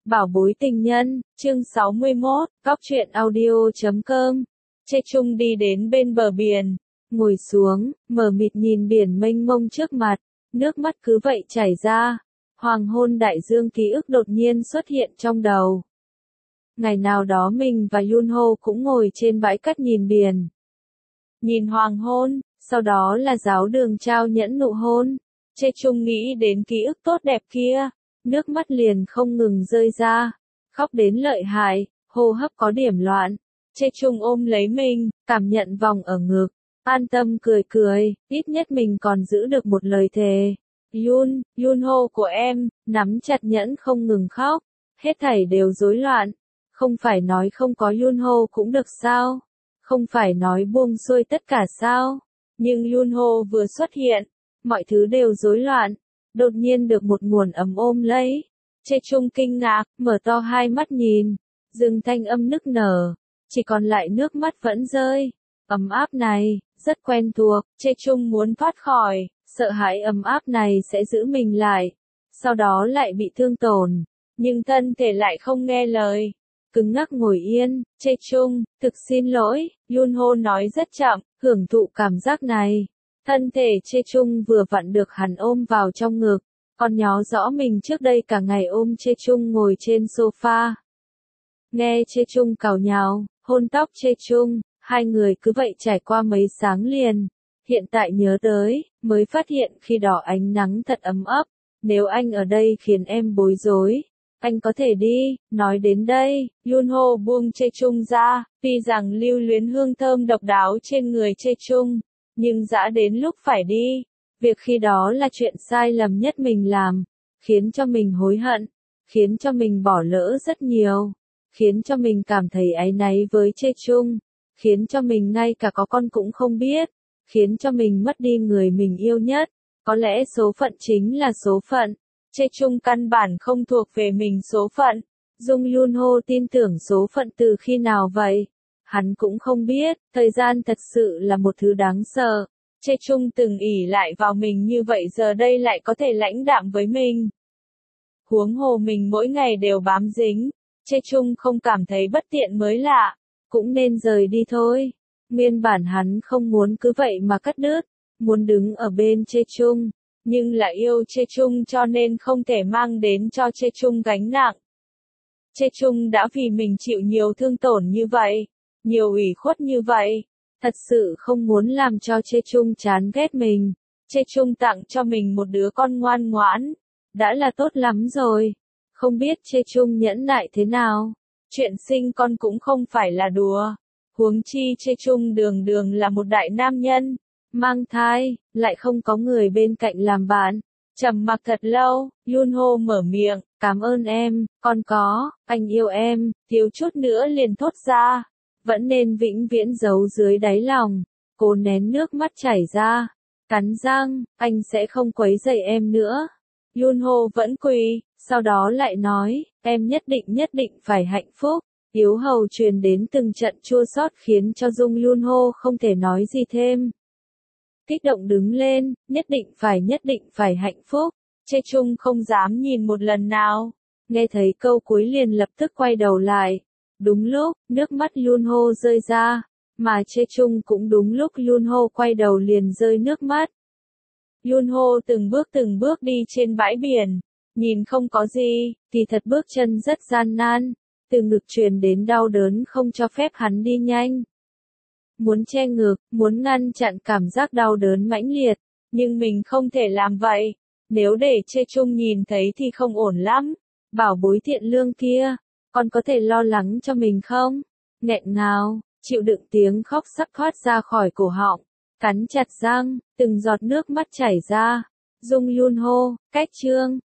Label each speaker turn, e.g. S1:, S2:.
S1: Bảo bối tình nhân, chương 61, góc truyện audio.com. Chê Trung đi đến bên bờ biển, ngồi xuống, mờ mịt nhìn biển mênh mông trước mặt, nước mắt cứ vậy chảy ra. Hoàng hôn đại dương ký ức đột nhiên xuất hiện trong đầu. Ngày nào đó mình và Yunho cũng ngồi trên bãi cát nhìn biển. Nhìn hoàng hôn, sau đó là giáo đường trao nhẫn nụ hôn. Chê Trung nghĩ đến ký ức tốt đẹp kia, nước mắt liền không ngừng rơi ra, khóc đến lợi hại, hô hấp có điểm loạn. Chê Trung ôm lấy mình, cảm nhận vòng ở ngực, an tâm cười cười, ít nhất mình còn giữ được một lời thề. Yunho của em, nắm chặt nhẫn không ngừng khóc, hết thảy đều rối loạn. Không phải nói không có Yunho cũng được sao? Không phải nói buông xuôi tất cả sao? Nhưng Yunho vừa xuất hiện, mọi thứ đều rối loạn. Đột nhiên được một nguồn ấm ôm lấy. Chê Trung kinh ngạc, mở to hai mắt nhìn. Dừng thanh âm nức nở. Chỉ còn lại nước mắt vẫn rơi. Ấm áp này, rất quen thuộc. Chê Trung muốn thoát khỏi. Sợ hãi ấm áp này sẽ giữ mình lại. Sau đó lại bị thương tổn. Nhưng thân thể lại không nghe lời. Cứng ngắc ngồi yên. Chê Trung, thực xin lỗi. Yunho nói rất chậm, hưởng thụ cảm giác này. Thân thể Chê Trung vừa vặn được hắn ôm vào trong ngực, còn nhớ rõ mình trước đây cả ngày ôm Chê Trung ngồi trên sofa. Nghe Chê Trung cào nhào, hôn tóc Chê Trung, hai người cứ vậy trải qua mấy sáng liền. Hiện tại nhớ tới, mới phát hiện khi đó ánh nắng thật ấm áp, nếu anh ở đây khiến em bối rối, anh có thể đi. Nói đến đây, Yunho buông Chê Trung ra, tuy rằng lưu luyến hương thơm độc đáo trên người Chê Trung. Nhưng dã đến lúc phải đi, việc khi đó là chuyện sai lầm nhất mình làm, khiến cho mình hối hận, khiến cho mình bỏ lỡ rất nhiều, khiến cho mình cảm thấy áy náy với Chê Trung, khiến cho mình ngay cả có con cũng không biết, khiến cho mình mất đi người mình yêu nhất. Có lẽ số phận chính là số phận. Chê Trung căn bản không thuộc về mình số phận. Dung Yunho tin tưởng số phận từ khi nào vậy? Hắn cũng không biết, thời gian thật sự là một thứ đáng sợ. Chê Trung từng ỷ lại vào mình như vậy giờ đây lại có thể lãnh đạm với mình. Huống hồ mình mỗi ngày đều bám dính. Chê Trung không cảm thấy bất tiện mới lạ. Cũng nên rời đi thôi. Nguyên bản hắn không muốn cứ vậy mà cắt đứt. Muốn đứng ở bên Chê Trung. Nhưng lại yêu Chê Trung cho nên không thể mang đến cho Chê Trung gánh nặng. Chê Trung đã vì mình chịu nhiều thương tổn như vậy. Nhiều ủy khuất như vậy, thật sự không muốn làm cho Chê Trung chán ghét mình. Chê Trung tặng cho mình một đứa con ngoan ngoãn, đã là tốt lắm rồi. Không biết Chê Trung nhẫn nại thế nào, chuyện sinh con cũng không phải là đùa. Huống chi Chê Trung đường đường là một đại nam nhân, mang thai, lại không có người bên cạnh làm bạn. Trầm mặc thật lâu, Yunho mở miệng, cảm ơn em, con có, anh yêu em, thiếu chút nữa liền thốt ra. Vẫn nên vĩnh viễn giấu dưới đáy lòng, cố nén nước mắt chảy ra, cắn răng, anh sẽ không quấy rầy em nữa. Yunho vẫn quỳ, sau đó lại nói, em nhất định phải hạnh phúc. Yếu hầu truyền đến từng trận chua xót khiến cho Dung Yunho không thể nói gì thêm. Kích động đứng lên, nhất định phải hạnh phúc. Chê Trung không dám nhìn một lần nào. Nghe thấy câu cuối liền lập tức quay đầu lại. Đúng lúc, nước mắt Yunho rơi ra, mà Chê Trung cũng đúng lúc Yunho quay đầu liền rơi nước mắt. Yunho từng bước đi trên bãi biển, nhìn không có gì, thì thật bước chân rất gian nan, từ ngực truyền đến đau đớn không cho phép hắn đi nhanh. Muốn che ngực, muốn ngăn chặn cảm giác đau đớn mãnh liệt, nhưng mình không thể làm vậy, nếu để Chê Trung nhìn thấy thì không ổn lắm. Bảo bối thiện lương kia, con có thể lo lắng cho mình không? Nghẹn ngào, chịu đựng tiếng khóc sắp thoát ra khỏi cổ họng, cắn chặt răng, từng giọt nước mắt chảy ra. Dung Yunho, cách chương.